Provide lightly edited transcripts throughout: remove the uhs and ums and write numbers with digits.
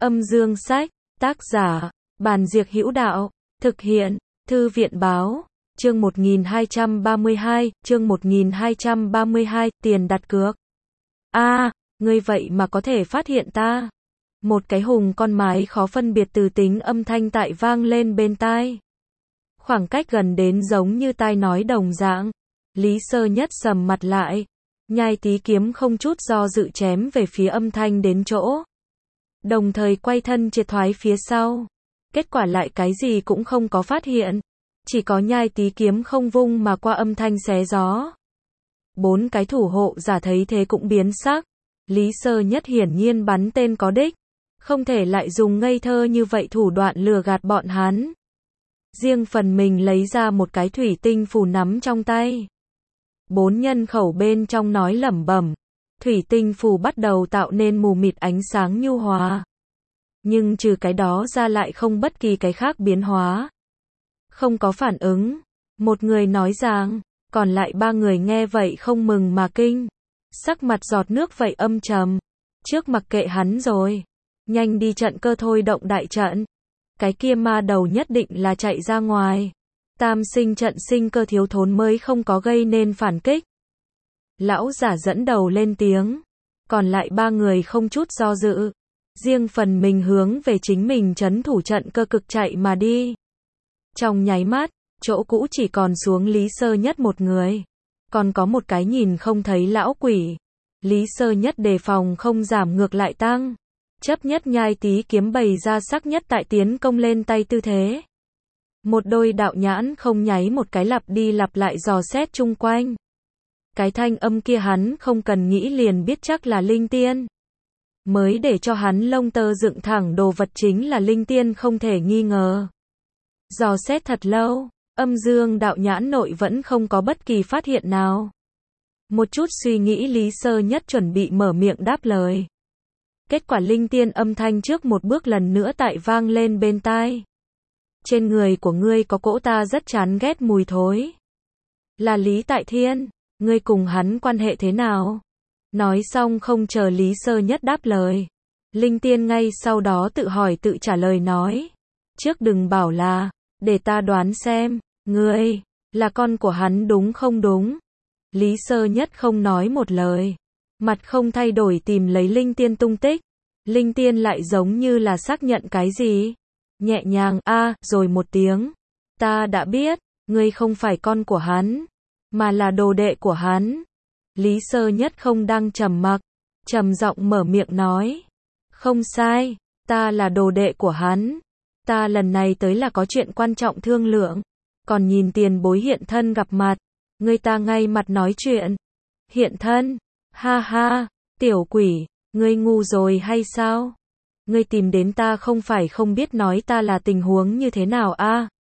Âm dương sách, tác giả, Bàn Diệc Hữu Đạo, thực hiện, Thư viện báo, chương 1232, tiền đặt cược. Ngươi vậy mà có thể phát hiện ta. Một cái hùng con mái khó phân biệt từ tính âm thanh tại vang lên bên tai. Khoảng cách gần đến giống như tai nói đồng dạng. Lý Sơ Nhất sầm mặt lại. Nhai Tý kiếm không chút do dự chém về phía âm thanh đến chỗ. Đồng thời quay thân triệt thoái phía sau. Kết quả lại cái gì cũng không có phát hiện. Chỉ có Nhai Tý kiếm không vung mà qua âm thanh xé gió. Bốn cái thủ hộ giả thấy thế cũng biến sắc. Lý Sơ Nhất hiển nhiên bắn tên có đích. Không thể lại dùng ngây thơ như vậy thủ đoạn lừa gạt bọn hắn. Riêng phần mình lấy ra một cái thủy tinh phù nắm trong tay. Bốn nhân khẩu bên trong nói lẩm bẩm. Thủy tinh phù bắt đầu tạo nên mù mịt ánh sáng nhu hòa. Nhưng trừ cái đó ra lại không bất kỳ cái khác biến hóa. Không có phản ứng. Một người nói rằng, còn lại ba người nghe vậy không mừng mà kinh. Sắc mặt giọt nước vậy âm trầm. Trước mặc kệ hắn rồi. Nhanh đi trận cơ thôi động đại trận. Cái kia ma đầu nhất định là chạy ra ngoài. Tam sinh trận sinh cơ thiếu thốn mới không có gây nên phản kích. Lão giả dẫn đầu lên tiếng. Còn lại ba người không chút do dự. Riêng phần mình hướng về chính mình trấn thủ trận cơ cực chạy mà đi. Trong nháy mắt, chỗ cũ chỉ còn xuống Lý Sơ Nhất một người. Còn có một cái nhìn không thấy lão quỷ. Lý Sơ Nhất đề phòng không giảm ngược lại tăng. Chấp nhất Nhai Tý kiếm bày ra sắc nhất tại tiến công lên tay tư thế. Một đôi đạo nhãn không nháy một cái lặp đi lặp lại dò xét chung quanh. Cái thanh âm kia hắn không cần nghĩ liền biết chắc là linh tiên. Mới để cho hắn lông tơ dựng thẳng đồ vật chính là linh tiên không thể nghi ngờ. Dò xét thật lâu, âm dương đạo nhãn nội vẫn không có bất kỳ phát hiện nào. Một chút suy nghĩ Lý Sơ Nhất chuẩn bị mở miệng đáp lời. Kết quả linh tiên âm thanh trước một bước lần nữa tại vang lên bên tai. Trên người của ngươi có cỗ ta rất chán ghét mùi thối. Là Lý Tại Thiên, ngươi cùng hắn quan hệ thế nào? Nói xong không chờ Lý Sơ Nhất đáp lời. Linh tiên ngay sau đó tự hỏi tự trả lời nói. Trước đừng bảo là, để ta đoán xem, ngươi, là con của hắn đúng không đúng? Lý Sơ Nhất không nói một lời. Mặt không thay đổi tìm lấy linh tiên tung tích. Linh tiên lại giống như là xác nhận cái gì. Nhẹ nhàng rồi một tiếng. Ta đã biết, ngươi không phải con của hắn, mà là đồ đệ của hắn. Lý Sơ Nhất không đang trầm mặc, trầm giọng mở miệng nói. Không sai, ta là đồ đệ của hắn. Ta lần này tới là có chuyện quan trọng thương lượng. Còn nhìn tiền bối hiện thân gặp mặt. Ngươi ta ngay mặt nói chuyện. Hiện thân? Ha ha, tiểu quỷ, ngươi ngu rồi hay sao? Ngươi tìm đến ta không phải không biết nói ta là tình huống như thế nào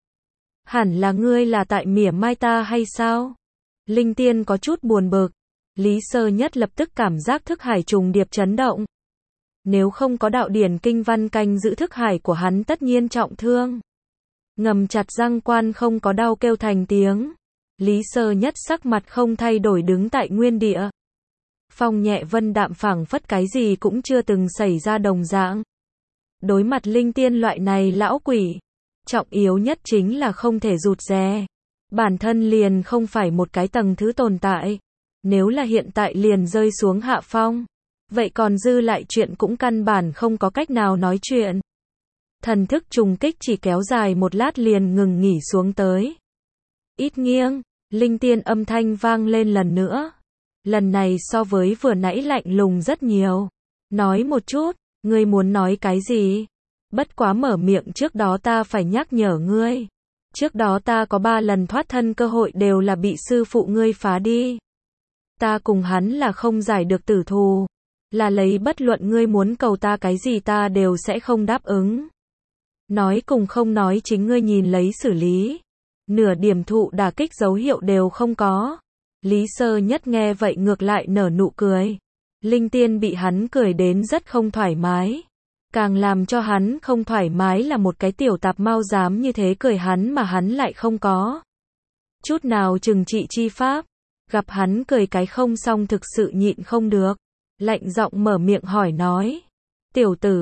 Hẳn là ngươi là tại mỉa mai ta hay sao? Linh tiên có chút buồn bực. Lý Sơ Nhất lập tức cảm giác thức hải trùng điệp chấn động. Nếu không có đạo điển kinh văn canh giữ thức hải của hắn tất nhiên trọng thương. Ngầm chặt răng quan không có đau kêu thành tiếng. Lý Sơ Nhất sắc mặt không thay đổi đứng tại nguyên địa. Phong nhẹ vân đạm phảng phất cái gì cũng chưa từng xảy ra đồng dạng. Đối mặt linh tiên loại này lão quỷ, trọng yếu nhất chính là không thể rụt rè. Bản thân liền không phải một cái tầng thứ tồn tại. Nếu là hiện tại liền rơi xuống hạ phong, vậy còn dư lại chuyện cũng căn bản không có cách nào nói chuyện. Thần thức trùng kích chỉ kéo dài một lát liền ngừng nghỉ xuống tới. Ít nghiêng, linh tiên âm thanh vang lên lần nữa. Lần này so với vừa nãy lạnh lùng rất nhiều. Nói một chút, ngươi muốn nói cái gì? Bất quá mở miệng trước đó ta phải nhắc nhở ngươi. Trước đó ta có 3 lần thoát thân cơ hội đều là bị sư phụ ngươi phá đi. Ta cùng hắn là không giải được tử thù. Là lấy bất luận ngươi muốn cầu ta cái gì ta đều sẽ không đáp ứng. Nói cùng không nói chính ngươi nhìn lấy xử lý. Nửa điểm thụ đả kích dấu hiệu đều không có. Lý Sơ Nhất nghe vậy ngược lại nở nụ cười. Linh tiên bị hắn cười đến rất không thoải mái. Càng làm cho hắn không thoải mái là một cái tiểu tạp mau dám như thế cười hắn mà hắn lại không có chút nào trừng trị chi pháp. Gặp hắn cười cái không xong thực sự nhịn không được. Lạnh giọng mở miệng hỏi nói. Tiểu tử,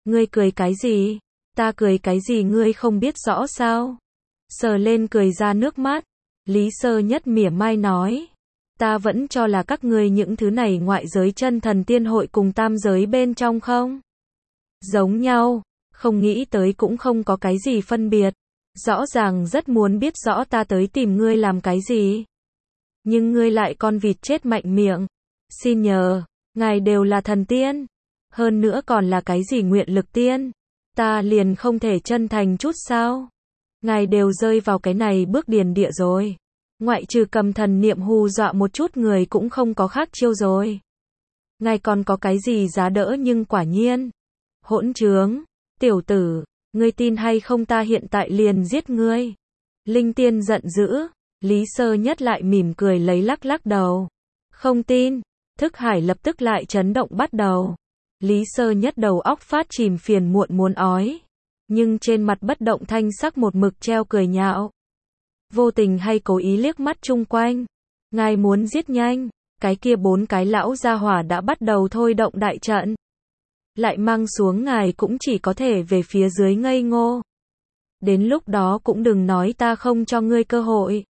Ngươi cười cái gì? Ta cười cái gì ngươi không biết rõ sao? Sờ lên cười ra nước mắt. Lý Sơ Nhất mỉa mai nói. Ta vẫn cho là các ngươi những thứ này ngoại giới chân thần tiên hội cùng tam giới bên trong không? Giống nhau, không nghĩ tới cũng không có cái gì phân biệt. Rõ ràng rất muốn biết rõ ta tới tìm ngươi làm cái gì. Nhưng ngươi lại con vịt chết mạnh miệng. Xin nhờ, ngài đều là thần tiên. Hơn nữa còn là cái gì nguyện lực tiên. Ta liền không thể chân thành chút sao? Ngài đều rơi vào cái này bước điền địa rồi. Ngoại trừ cầm thần niệm hù dọa một chút người cũng không có khác chiêu rồi. Ngài còn có cái gì giá đỡ nhưng quả nhiên. Hỗn trướng, tiểu tử, ngươi tin hay không ta hiện tại liền giết ngươi. Linh Tiên giận dữ, Lý Sơ Nhất lại mỉm cười lấy lắc lắc đầu. Không tin, thức hải lập tức lại chấn động bắt đầu. Lý Sơ Nhất đầu óc phát chìm phiền muộn muốn ói. Nhưng trên mặt bất động thanh sắc một mực treo cười nhạo. Vô tình hay cố ý liếc mắt chung quanh. Ngài muốn giết nhanh, cái kia 4 cái lão gia hỏa đã bắt đầu thôi động đại trận. Lại mang xuống ngài cũng chỉ có thể về phía dưới ngây ngô. Đến lúc đó cũng đừng nói ta không cho ngươi cơ hội.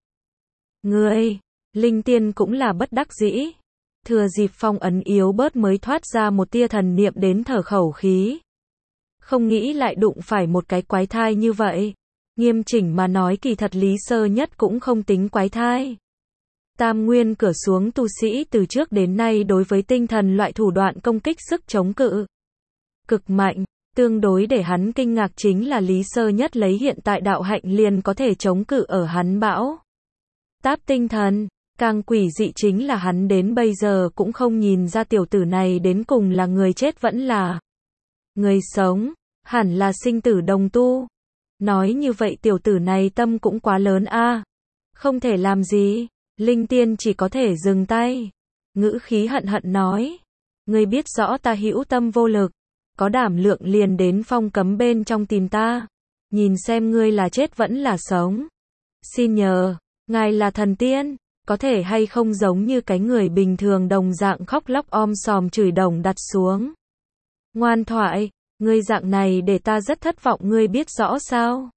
Ngươi, Linh Tiên cũng là bất đắc dĩ. Thừa dịp phong ấn yếu bớt mới thoát ra một tia thần niệm đến thở khẩu khí. Không nghĩ lại đụng phải một cái quái thai như vậy. Nghiêm chỉnh mà nói kỳ thật Lý Sơ Nhất cũng không tính quái thai. Tam nguyên cửa xuống tu sĩ từ trước đến nay đối với tinh thần loại thủ đoạn công kích sức chống cự cực mạnh, tương đối để hắn kinh ngạc chính là Lý Sơ Nhất lấy hiện tại đạo hạnh liền có thể chống cự ở hắn bão táp tinh thần. Càng quỷ dị chính là hắn đến bây giờ cũng không nhìn ra tiểu tử này đến cùng là người chết vẫn là người sống, hẳn là sinh tử đồng tu. Nói như vậy tiểu tử này tâm cũng quá lớn a. Không thể làm gì, Linh Tiên chỉ có thể dừng tay. Ngữ khí hận hận nói, ngươi biết rõ ta hữu tâm vô lực, có đảm lượng liền đến phong cấm bên trong tìm ta, nhìn xem ngươi là chết vẫn là sống. Xin nhờ, ngài là thần tiên, có thể hay không giống như cái người bình thường đồng dạng khóc lóc om sòm chửi đồng đặt xuống. Ngoan thoại, ngươi dạng này để ta rất thất vọng ngươi biết rõ sao?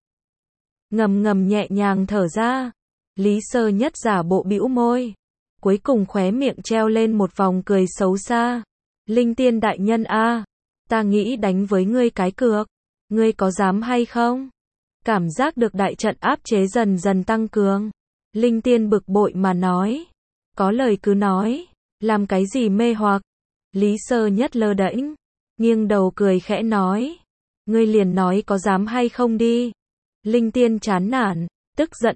Ngầm ngầm nhẹ nhàng thở ra, Lý Sơ Nhất giả bộ bĩu môi, cuối cùng khóe miệng treo lên một vòng cười xấu xa. Linh Tiên đại nhân a, ta nghĩ đánh với ngươi cái cược, ngươi có dám hay không? Cảm giác được đại trận áp chế dần dần tăng cường. Linh Tiên bực bội mà nói, có lời cứ nói, làm cái gì mê hoặc? Lý Sơ Nhất lơ đễnh, nghiêng đầu cười khẽ nói, ngươi liền nói có dám hay không đi. Linh Tiên chán nản, tức giận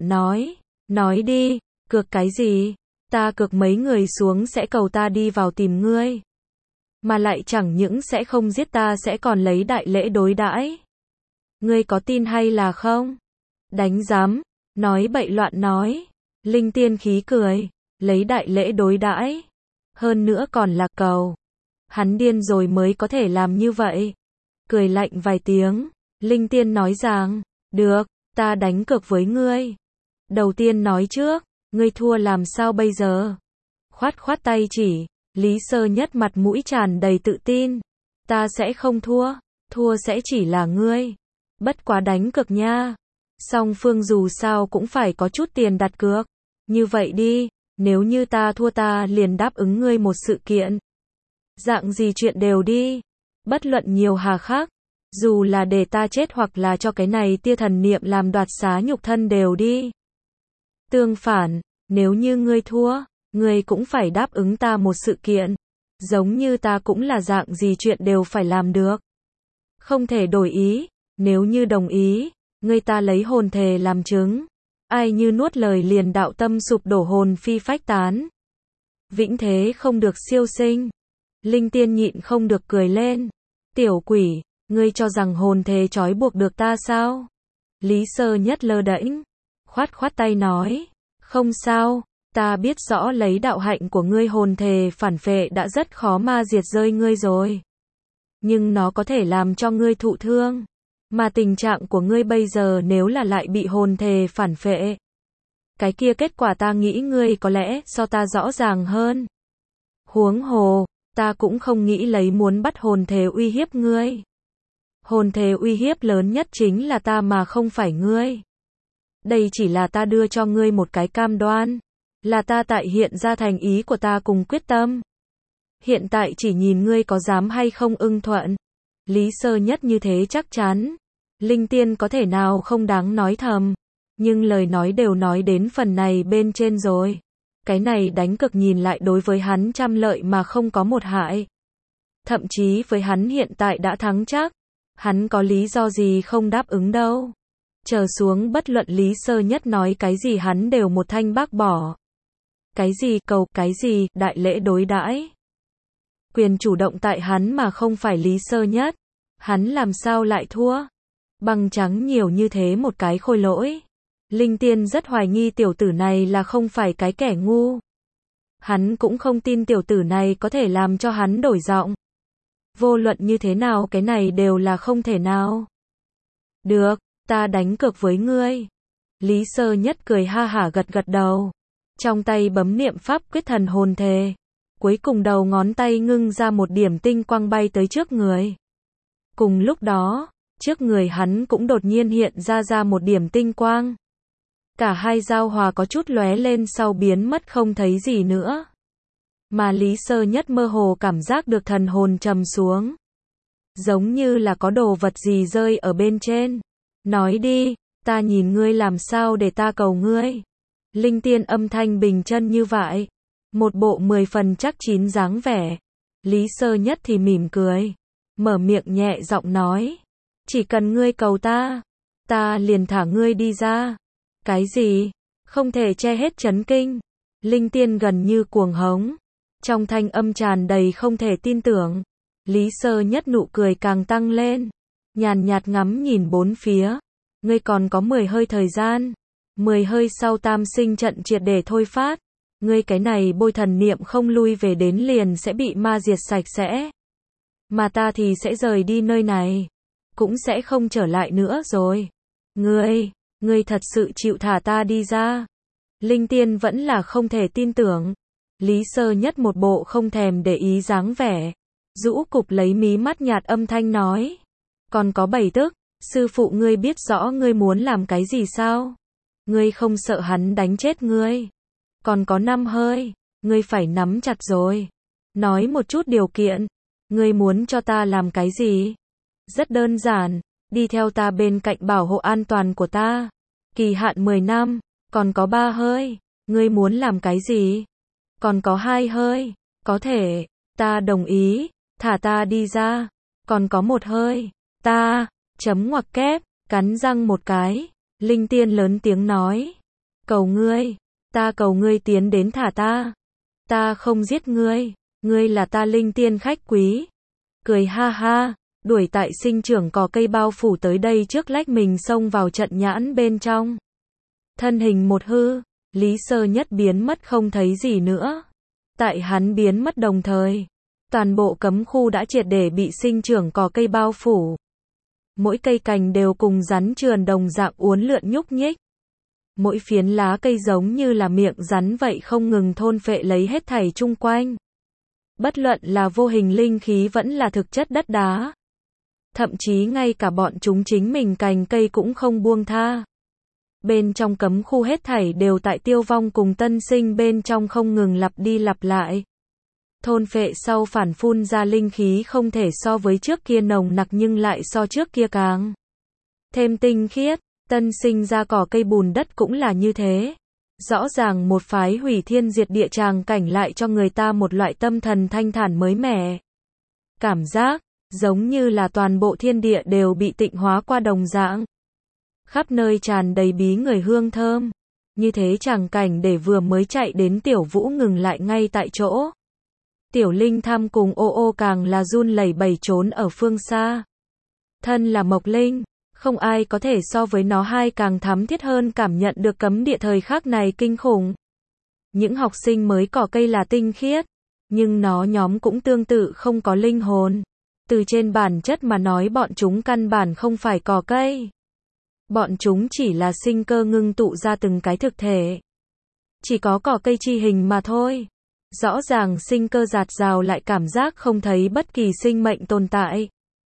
nói đi, cược cái gì? Ta cược mấy người xuống sẽ cầu ta đi vào tìm ngươi. Mà lại chẳng những sẽ không giết ta sẽ còn lấy đại lễ đối đãi. Ngươi có tin hay là không? Đánh giám, nói bậy loạn nói. Linh Tiên khí cười, lấy đại lễ đối đãi. Hơn nữa còn là cầu. Hắn điên rồi mới có thể làm như vậy. Cười lạnh vài tiếng, Linh Tiên nói rằng, được, ta đánh cược với ngươi. Đầu tiên nói trước, ngươi thua làm sao bây giờ? Khoát khoát tay chỉ, Lý Sơ Nhất mặt mũi tràn đầy tự tin. Ta sẽ không thua, thua sẽ chỉ là ngươi. Bất quá đánh cược nha. Song phương dù sao cũng phải có chút tiền đặt cược. Như vậy đi, nếu như ta thua ta liền đáp ứng ngươi một sự kiện. Dạng gì chuyện đều đi. Bất luận nhiều hà khắc. Dù là để ta chết hoặc là cho cái này tia thần niệm làm đoạt xá nhục thân đều đi. Tương phản, nếu như ngươi thua, ngươi cũng phải đáp ứng ta một sự kiện. Giống như ta cũng là dạng gì chuyện đều phải làm được. Không thể đổi ý, nếu như đồng ý, ngươi ta lấy hồn thề làm chứng. Ai như nuốt lời liền đạo tâm sụp đổ hồn phi phách tán. Vĩnh thế không được siêu sinh. Linh Tiên nhịn không được cười lên. Tiểu quỷ, ngươi cho rằng hồn thề trói buộc được ta sao? Lý Sơ Nhất lơ đễnh, khoát khoát tay nói, không sao, ta biết rõ lấy đạo hạnh của ngươi hồn thề phản phệ đã rất khó ma diệt rơi ngươi rồi. Nhưng nó có thể làm cho ngươi thụ thương. Mà tình trạng của ngươi bây giờ nếu là lại bị hồn thề phản phệ, cái kia kết quả ta nghĩ ngươi có lẽ so ta rõ ràng hơn. Huống hồ, ta cũng không nghĩ lấy muốn bắt hồn thề uy hiếp ngươi. Hồn thề uy hiếp lớn nhất chính là ta mà không phải ngươi. Đây chỉ là ta đưa cho ngươi một cái cam đoan. Là ta tại hiện ra thành ý của ta cùng quyết tâm. Hiện tại chỉ nhìn ngươi có dám hay không ưng thuận. Lý Sơ Nhất như thế chắc chắn. Linh Tiên có thể nào không đáng nói thầm. Nhưng lời nói đều nói đến phần này bên trên rồi. Cái này đánh cược nhìn lại đối với hắn trăm lợi mà không có một hại. Thậm chí với hắn hiện tại đã thắng chắc. Hắn có lý do gì không đáp ứng đâu. Chờ xuống bất luận Lý Sơ Nhất nói cái gì hắn đều một thanh bác bỏ. Cái gì cầu, cái gì đại lễ đối đãi. Quyền chủ động tại hắn mà không phải Lý Sơ Nhất. Hắn làm sao lại thua. Bằng trắng nhiều như thế một cái khôi lỗi. Linh Tiên rất hoài nghi tiểu tử này là không phải cái kẻ ngu. Hắn cũng không tin tiểu tử này có thể làm cho hắn đổi giọng. Vô luận như thế nào cái này đều là không thể nào. Được, ta đánh cược với ngươi. Lý Sơ Nhất cười ha hả gật gật đầu. Trong tay bấm niệm pháp quyết thần hồn thề. Cuối cùng đầu ngón tay ngưng ra một điểm tinh quang bay tới trước người. Cùng lúc đó, trước người hắn cũng đột nhiên hiện ra một điểm tinh quang. Cả hai giao hòa có chút lóe lên sau biến mất không thấy gì nữa. Mà Lý Sơ Nhất mơ hồ cảm giác được thần hồn trầm xuống. Giống như là có đồ vật gì rơi ở bên trên. Nói đi, ta nhìn ngươi làm sao để ta cầu ngươi. Linh Tiên âm thanh bình chân như vậy. Một bộ 10 phần chắc chín dáng vẻ. Lý Sơ Nhất thì mỉm cười. Mở miệng nhẹ giọng nói. Chỉ cần ngươi cầu ta liền thả ngươi đi ra. Cái gì? Không thể che hết chấn kinh. Linh Tiên gần như cuồng hống. Trong thanh âm tràn đầy không thể tin tưởng. Lý Sơ Nhất nụ cười càng tăng lên. Nhàn nhạt ngắm nhìn bốn phía. Ngươi còn có 10 hơi thời gian. 10 hơi sau tam sinh trận triệt để thôi phát. Ngươi cái này bôi thần niệm không lui về đến liền sẽ bị ma diệt sạch sẽ. Mà ta thì sẽ rời đi nơi này. Cũng sẽ không trở lại nữa rồi. Ngươi thật sự chịu thả ta đi ra. Linh Tiên vẫn là không thể tin tưởng. Lý Sơ Nhất một bộ không thèm để ý dáng vẻ. Rũ cục lấy mí mắt nhạt âm thanh nói. Còn có 7 tức, sư phụ ngươi biết rõ ngươi muốn làm cái gì sao? Ngươi không sợ hắn đánh chết ngươi. Còn có 5 hơi, ngươi phải nắm chặt rồi. Nói một chút điều kiện. Ngươi muốn cho ta làm cái gì? Rất đơn giản, đi theo ta bên cạnh bảo hộ an toàn của ta. Kỳ hạn 10 năm, còn có 3 hơi, ngươi muốn làm cái gì? Còn có 2 hơi, có thể, ta đồng ý, thả ta đi ra. Còn có 1 hơi, chấm ngoặc kép, cắn răng một cái. Linh Tiên lớn tiếng nói. Cầu ngươi, ta cầu ngươi tiến đến thả ta. Ta không giết ngươi, ngươi là ta Linh Tiên khách quý. Cười ha ha, đuổi tại sinh trưởng cỏ cây bao phủ tới đây trước lách mình xông vào trận nhãn bên trong. Thân hình một hư, Lý Sơ Nhất biến mất không thấy gì nữa. Tại hắn biến mất đồng thời, toàn bộ cấm khu đã triệt để bị sinh trưởng cỏ cây bao phủ. Mỗi cây cành đều cùng rắn trườn đồng dạng uốn lượn nhúc nhích. Mỗi phiến lá cây giống như là miệng rắn vậy không ngừng thôn phệ lấy hết thảy chung quanh. Bất luận là vô hình linh khí vẫn là thực chất đất đá. Thậm chí ngay cả bọn chúng chính mình cành cây cũng không buông tha. Bên trong cấm khu hết thảy đều tại tiêu vong cùng tân sinh bên trong không ngừng lặp đi lặp lại. Thôn phệ sau phản phun ra linh khí không thể so với trước kia nồng nặc nhưng lại so trước kia càng thêm tinh khiết. Tân sinh ra cỏ cây bùn đất cũng là như thế. Rõ ràng một phái hủy thiên diệt địa tràng cảnh lại cho người ta một loại tâm thần thanh thản mới mẻ. Cảm giác giống như là toàn bộ thiên địa đều bị tịnh hóa qua đồng dạng. Khắp nơi tràn đầy bí người hương thơm. Như thế tràng cảnh để vừa mới chạy đến Tiểu Vũ ngừng lại ngay tại chỗ. Tiểu Linh Thăm cùng ô ô càng là run lẩy bẩy trốn ở phương xa. Thân là Mộc Linh, không ai có thể so với nó hai càng thắm thiết hơn cảm nhận được cấm địa thời khắc này kinh khủng. Những học sinh mới cỏ cây là tinh khiết, nhưng nó nhóm cũng tương tự không có linh hồn. Từ trên bản chất mà nói bọn chúng căn bản không phải cỏ cây. Bọn chúng chỉ là sinh cơ ngưng tụ ra từng cái thực thể. Chỉ có cỏ cây chi hình mà thôi. Rõ ràng sinh cơ dạt dào lại cảm giác không thấy bất kỳ sinh mệnh tồn tại.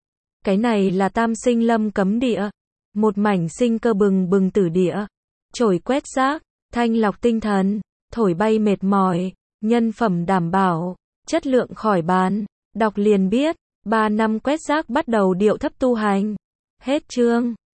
Cái này là tam sinh lâm cấm địa. Một mảnh sinh cơ bừng bừng tử địa. Chổi quét rác, thanh lọc tinh thần, thổi bay mệt mỏi, nhân phẩm đảm bảo, chất lượng khỏi bàn. Đọc liền biết, 3 năm quét rác bắt đầu điệu thấp tu hành. Hết chương.